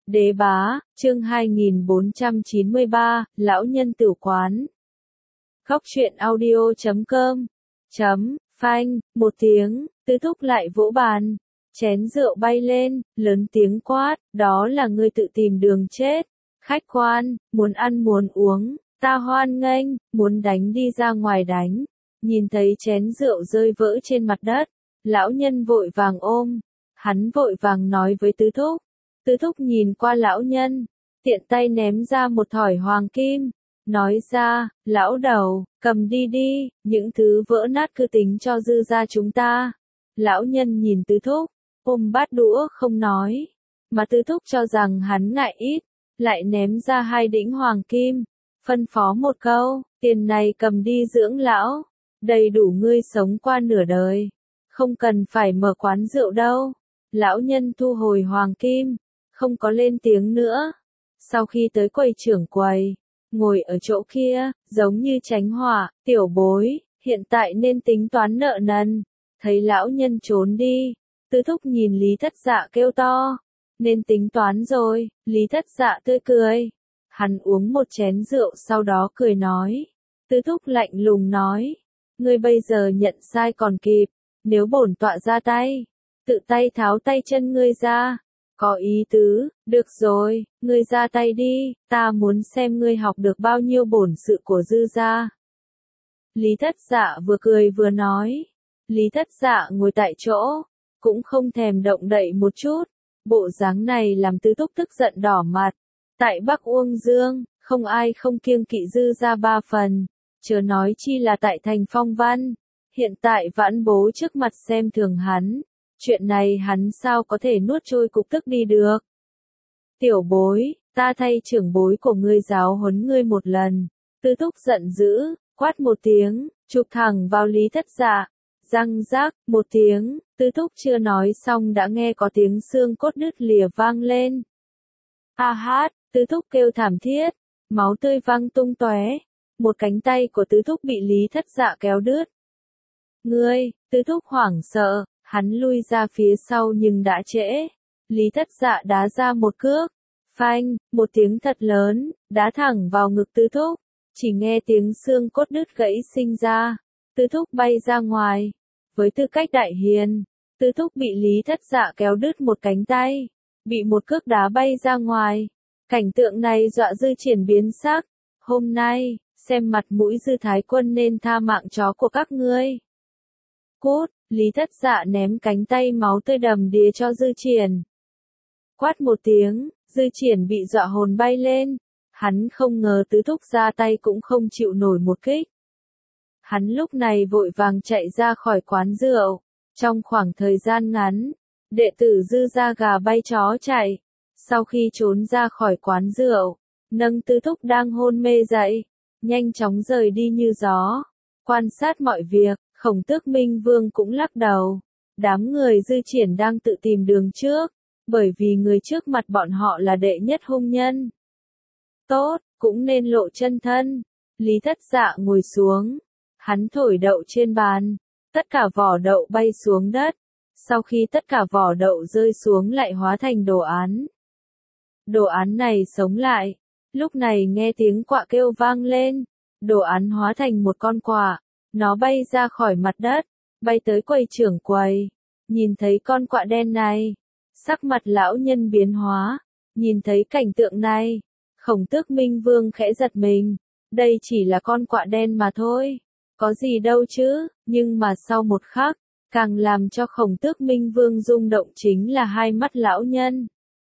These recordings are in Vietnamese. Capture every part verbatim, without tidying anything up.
Đế bá, chương hai nghìn bốn trăm chín mươi ba, lão nhân tử quán. Góc truyện audio chấm com. Chấm, phanh, một tiếng, Tứ Thúc lại vỗ bàn. Chén rượu bay lên, lớn tiếng quát, đó là ngươi tự tìm đường chết. Khách quan, muốn ăn muốn uống, ta hoan nghênh, muốn đánh đi ra ngoài đánh. Nhìn thấy chén rượu rơi vỡ trên mặt đất, lão nhân vội vàng ôm. Hắn vội vàng nói với Tứ Thúc. Tứ Thúc nhìn qua lão nhân, tiện tay ném ra một thỏi hoàng kim, nói ra, lão đầu, cầm đi đi, những thứ vỡ nát cứ tính cho dư ra chúng ta. Lão nhân nhìn Tứ Thúc, ôm bát đũa không nói, mà Tứ Thúc cho rằng hắn ngại ít, lại ném ra hai đĩnh hoàng kim, phân phó một câu, tiền này cầm đi dưỡng lão, đầy đủ ngươi sống qua nửa đời, không cần phải mở quán rượu đâu. Lão nhân thu hồi hoàng kim, không có lên tiếng nữa. Sau khi tới quầy trưởng quầy, ngồi ở chỗ kia, giống như tránh họa, tiểu bối, hiện tại nên tính toán nợ nần. Thấy lão nhân trốn đi, Tứ Thúc nhìn Lý Thất Dạ kêu to, nên tính toán rồi. Lý Thất Dạ tươi cười, hắn uống một chén rượu sau đó cười nói. Tứ Thúc lạnh lùng nói, ngươi bây giờ nhận sai còn kịp, nếu bổn tọa ra tay, tự tay tháo tay chân ngươi ra. Có ý tứ, được rồi, ngươi ra tay đi, ta muốn xem ngươi học được bao nhiêu bổn sự của dư gia. Lý Thất Dạ vừa cười vừa nói. Lý Thất Dạ ngồi tại chỗ, cũng không thèm động đậy một chút. Bộ dáng này làm Tứ Thúc tức giận đỏ mặt. Tại Bắc Uông Dương, không ai không kiêng kỵ dư gia ba phần, chớ nói chi là tại thành Phong Văn. Hiện tại Vãn Bố trước mặt xem thường hắn. Chuyện này hắn sao có thể nuốt trôi cục tức đi được. Tiểu bối, ta thay trưởng bối của ngươi giáo huấn ngươi một lần. Tứ Thúc giận dữ, quát một tiếng, chụp thẳng vào Lý Thất Dạ. Răng rác, một tiếng, Tứ Thúc chưa nói xong đã nghe có tiếng xương cốt đứt lìa vang lên. A hát, Tứ Thúc kêu thảm thiết, máu tươi văng tung tóe. Một cánh tay của Tứ Thúc bị Lý Thất Dạ kéo đứt. Ngươi, Tứ Thúc hoảng sợ. Hắn lui ra phía sau nhưng đã trễ. Lý Thất Dạ đá ra một cước. Phanh, một tiếng thật lớn, đá thẳng vào ngực Tứ Thúc. Chỉ nghe tiếng xương cốt đứt gãy sinh ra. Tứ Thúc bay ra ngoài. Với tư cách đại hiền, Tứ Thúc bị Lý Thất Dạ kéo đứt một cánh tay. Bị một cước đá bay ra ngoài. Cảnh tượng này dọa Dư Triển biến sắc. Hôm nay, xem mặt mũi Dư Thái Quân nên tha mạng chó của các ngươi. Cút. Lý Thất Dạ ném cánh tay máu tươi đầm đìa cho Dư Triển. Quát một tiếng, Dư Triển bị dọa hồn bay lên. Hắn không ngờ Tứ Thúc ra tay cũng không chịu nổi một kích. Hắn lúc này vội vàng chạy ra khỏi quán rượu. Trong khoảng thời gian ngắn, đệ tử Dư gia gà bay chó chạy. Sau khi trốn ra khỏi quán rượu, nâng Tứ Thúc đang hôn mê dậy, nhanh chóng rời đi như gió. Quan sát mọi việc. Khổng Tước Minh Vương cũng lắc đầu. Đám người Dư Triển đang tự tìm đường trước, bởi vì người trước mặt bọn họ là đệ nhất hung nhân. Tốt, cũng nên lộ chân thân. Lý Thất Dạ ngồi xuống. Hắn thổi đậu trên bàn. Tất cả vỏ đậu bay xuống đất. Sau khi tất cả vỏ đậu rơi xuống lại hóa thành đồ án. Đồ án này sống lại. Lúc này nghe tiếng quạ kêu vang lên. Đồ án hóa thành một con quạ. Nó bay ra khỏi mặt đất, bay tới quầy trưởng quầy. Nhìn thấy con quạ đen này, sắc mặt lão nhân biến hóa. Nhìn thấy cảnh tượng này, Khổng Tước Minh Vương khẽ giật mình. Đây chỉ là con quạ đen mà thôi, có gì đâu chứ. Nhưng mà sau một khắc, càng làm cho Khổng Tước Minh Vương rung động chính là hai mắt lão nhân.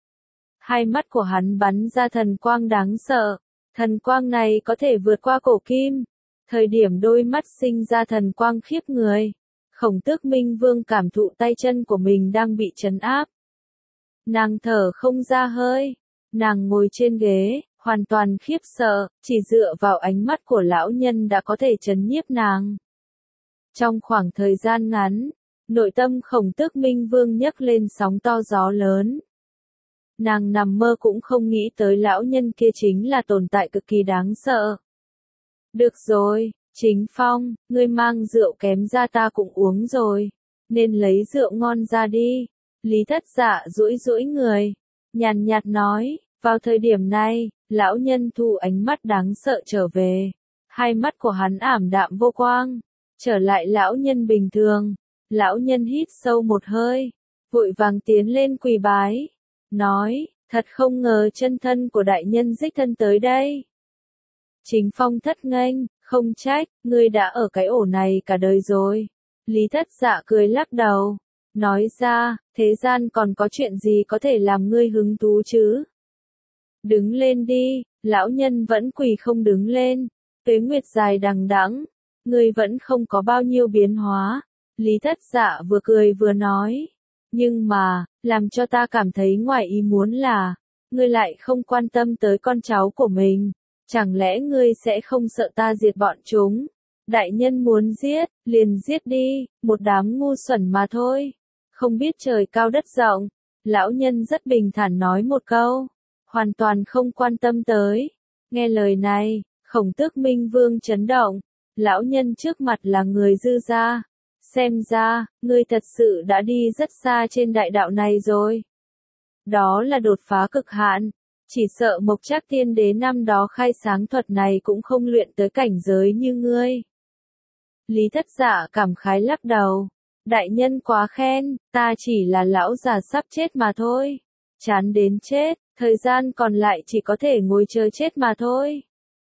Hai mắt của hắn bắn ra thần quang đáng sợ. Thần quang này có thể vượt qua cổ kim. Thời điểm đôi mắt sinh ra thần quang khiếp người, Khổng Tước Minh Vương cảm thụ tay chân của mình đang bị trấn áp. Nàng thở không ra hơi, nàng ngồi trên ghế, hoàn toàn khiếp sợ, chỉ dựa vào ánh mắt của lão nhân đã có thể trấn nhiếp nàng. Trong khoảng thời gian ngắn, nội tâm Khổng Tước Minh Vương nhấc lên sóng to gió lớn. Nàng nằm mơ cũng không nghĩ tới lão nhân kia chính là tồn tại cực kỳ đáng sợ. Được rồi, Chính Phong, ngươi mang rượu kém ra ta cũng uống rồi, nên lấy rượu ngon ra đi. Lý Thất Dạ duỗi duỗi người, nhàn nhạt nói. Vào thời điểm này, lão nhân thu ánh mắt đáng sợ trở về. Hai mắt của hắn ảm đạm vô quang, trở lại lão nhân bình thường. Lão nhân hít sâu một hơi, vội vàng tiến lên quỳ bái, nói, thật không ngờ chân thân của đại nhân đích thân tới đây. Chính Phong thất nghênh, không trách, ngươi đã ở cái ổ này cả đời rồi. Lý Thất Dạ cười lắc đầu, nói ra, thế gian còn có chuyện gì có thể làm ngươi hứng thú chứ? Đứng lên đi, lão nhân vẫn quỳ không đứng lên, tuế nguyệt dài đằng đẵng, ngươi vẫn không có bao nhiêu biến hóa. Lý Thất Dạ vừa cười vừa nói, nhưng mà, làm cho ta cảm thấy ngoài ý muốn là, ngươi lại không quan tâm tới con cháu của mình, chẳng lẽ ngươi sẽ không sợ ta diệt bọn chúng? Đại nhân muốn giết, liền giết đi, một đám ngu xuẩn mà thôi, không biết trời cao đất rộng. Lão nhân rất bình thản nói một câu, hoàn toàn không quan tâm tới. Nghe lời này, Khổng Tước Minh Vương chấn động, lão nhân trước mặt là người dư gia. Xem ra, ngươi thật sự đã đi rất xa trên đại đạo này rồi. Đó là đột phá cực hạn, chỉ sợ Mộc Trác Tiên Đế năm đó khai sáng thuật này cũng không luyện tới cảnh giới như ngươi. Lý Thất Dạ cảm khái lắc đầu, đại nhân quá khen, ta chỉ là lão già sắp chết mà thôi. Chán đến chết, thời gian còn lại chỉ có thể ngồi chờ chết mà thôi.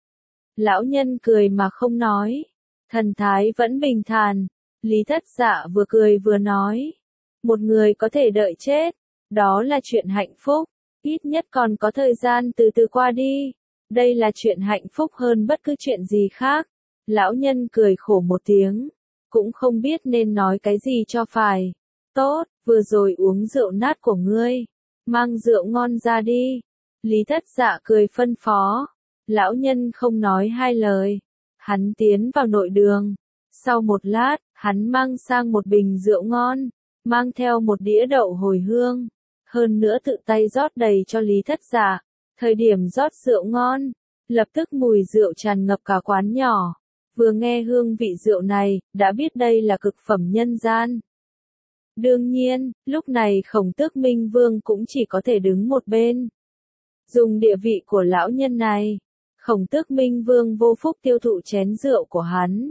Lão nhân cười mà không nói, thần thái vẫn bình thản. Lý Thất Dạ vừa cười vừa nói, một người có thể đợi chết, đó là chuyện hạnh phúc, ít nhất còn có thời gian từ từ qua đi. Đây là chuyện hạnh phúc hơn bất cứ chuyện gì khác. Lão nhân cười khổ một tiếng, cũng không biết nên nói cái gì cho phải. Tốt, vừa rồi uống rượu nát của ngươi, mang rượu ngon ra đi. Lý Thất Dạ cười phân phó, lão nhân không nói hai lời, hắn tiến vào nội đường. Sau một lát, hắn mang sang một bình rượu ngon, mang theo một đĩa đậu hồi hương, hơn nữa tự tay rót đầy cho Lý Thất Dạ. Thời điểm rót rượu ngon, lập tức mùi rượu tràn ngập cả quán nhỏ. Vừa nghe hương vị rượu này, đã biết đây là cực phẩm nhân gian. Đương nhiên, lúc này Khổng Tước Minh Vương cũng chỉ có thể đứng một bên. Dùng địa vị của lão nhân này, Khổng Tước Minh Vương vô phúc tiêu thụ chén rượu của hắn.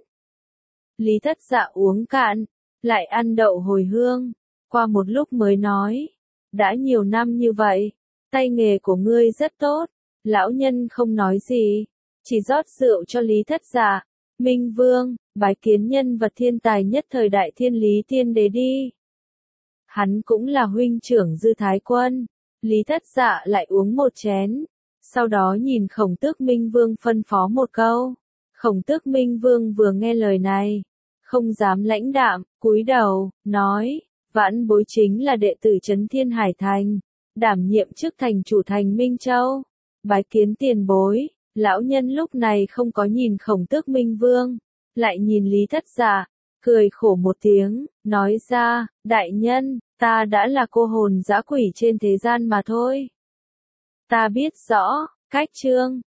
Lý Thất Dạ uống cạn, lại ăn đậu hồi hương, qua một lúc mới nói, đã nhiều năm như vậy, tay nghề của ngươi rất tốt. Lão nhân không nói gì, chỉ rót rượu cho Lý Thất Dạ. Minh Vương, bái kiến nhân vật thiên tài nhất thời đại Thiên Lý Tiên Đế đi. Hắn cũng là huynh trưởng Dư Thái Quân. Lý Thất Dạ lại uống một chén, sau đó nhìn Khổng Tước Minh Vương phân phó một câu. Khổng Tước Minh Vương vừa nghe lời này, không dám lãnh đạm, cúi đầu, nói, vãn bối chính là đệ tử Trấn Thiên Hải Thành, đảm nhiệm chức thành chủ thành Minh Châu. Bái kiến tiền bối. Lão nhân lúc này không có nhìn Khổng Tước Minh Vương, lại nhìn Lý Thất Dạ, cười khổ một tiếng, nói ra, đại nhân, ta đã là cô hồn dã quỷ trên thế gian mà thôi. Ta biết rõ, cách chương